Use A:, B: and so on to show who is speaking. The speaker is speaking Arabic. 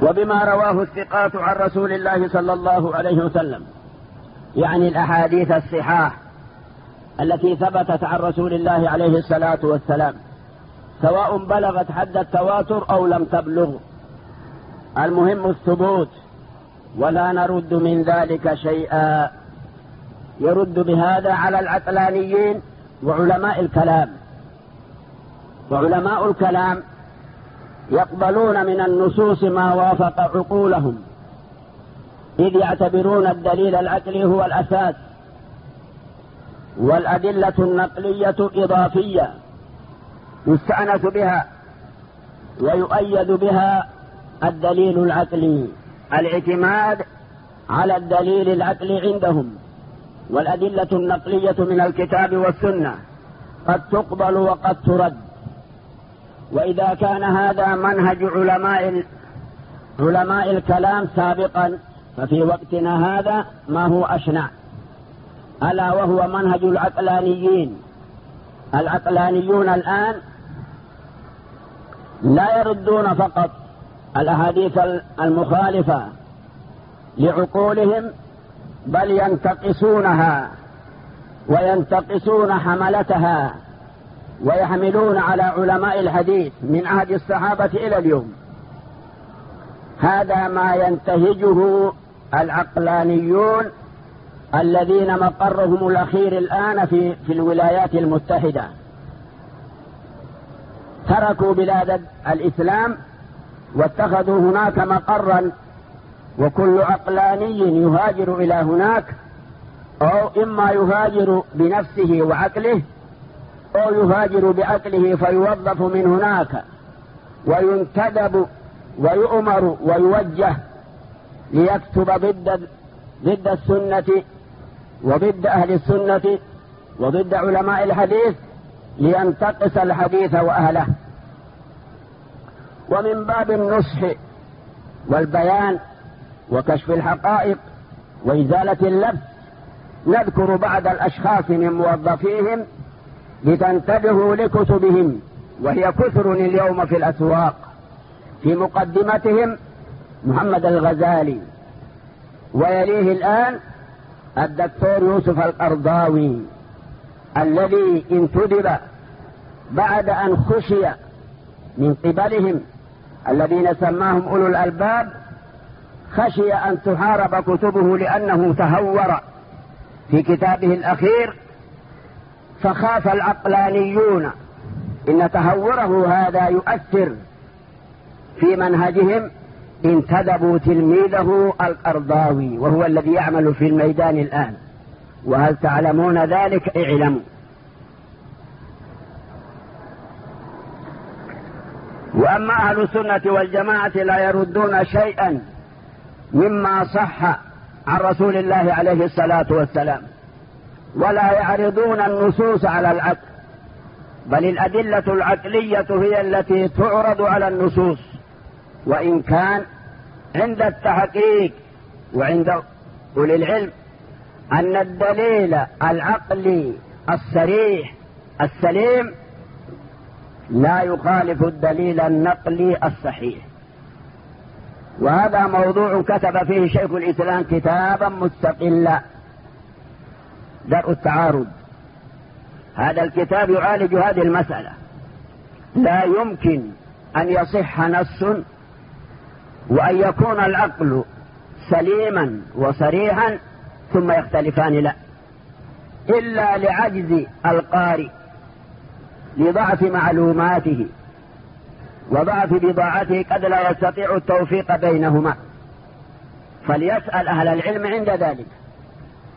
A: وبما رواه الثقات عن رسول الله صلى الله عليه وسلم، يعني الأحاديث الصحاح التي ثبتت عن رسول الله عليه الصلاة والسلام، سواء بلغت حد التواتر أو لم تبلغ، المهم الثبوت، ولا نرد من ذلك شيئا. يرد بهذا على العقلانيين وعلماء الكلام. وعلماء الكلام يقبلون من النصوص ما وافق عقولهم، إذ يعتبرون الدليل العقلي هو الأساس، والأدلة النقلية إضافية يستأنس بها ويؤيد بها الدليل العقلي. الاعتماد على الدليل العقلي عندهم، والأدلة النقلية من الكتاب والسنة قد تقبل وقد ترد. وإذا كان هذا منهج علماء الكلام سابقا، ففي وقتنا هذا ما هو أشنع، ألا وهو منهج العقلانيين. العقلانيون الآن لا يردون فقط الأحاديث المخالفة لعقولهم، بل ينتقصونها وينتقصون حملتها، ويحملون على علماء الحديث من عهد الصحابة إلى اليوم. هذا ما ينتهجه العقلانيون الذين مقرهم الأخير الآن في الولايات المتحدة. تركوا بلاد الإسلام واتخذوا هناك مقرا، وكل عقلاني يهاجر إلى هناك، أو إما يهاجر بنفسه وعقله، أو يهاجر بعقله فيوظف من هناك وينتدب ويؤمر ويوجه ليكتب ضد السنة وضد أهل السنة وضد علماء الحديث، لينتقص الحديث وأهله. ومن باب النصح والبيان وكشف الحقائق وإزالة اللبس، نذكر بعض الأشخاص من موظفيهم لتنتبهوا لكتبهم، وهي كثر اليوم في الأسواق. في مقدمتهم محمد الغزالي، ويليه الآن الدكتور يوسف القرضاوي، الذي انتدب بعد أن خشي من قبلهم الذين سماهم أولو الألباب، خشي أن تحارب كتبه لأنه تهور في كتابه الأخير، فخاف العقلانيون إن تهوره هذا يؤثر في منهجهم، انتدبوا تلميذه القرضاوي، وهو الذي يعمل في الميدان الآن. وهل تعلمون ذلك؟ اعلموا. وأما أهل السنة والجماعة لا يردون شيئا مما صح عن رسول الله عليه الصلاة والسلام، ولا يعرضون النصوص على العقل، بل الأدلة العقلية هي التي تعرض على النصوص. وإن كان عند التحقيق وعند أولي العلم أن الدليل العقلي الصريح السليم لا يخالف الدليل النقلي الصحيح. وهذا موضوع كتب فيه شيخ الإسلام كتابا مستقلا، درء التعارض. هذا الكتاب يعالج هذه المسألة. لا يمكن أن يصح نص وأن يكون العقل سليما وصريحا ثم يختلفان، لا، إلا لعجز القارئ، لضعف معلوماته وضعف بضاعته، قد لا يستطيع التوفيق بينهما، فليسأل أهل العلم عند ذلك.